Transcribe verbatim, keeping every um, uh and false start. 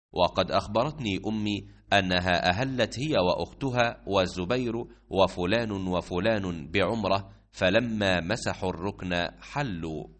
وقد أخبرتني أمي أنها أهلت هي وأختها والزبير وفلان وفلان بعمرة، فلما مسحوا الركن حلوا.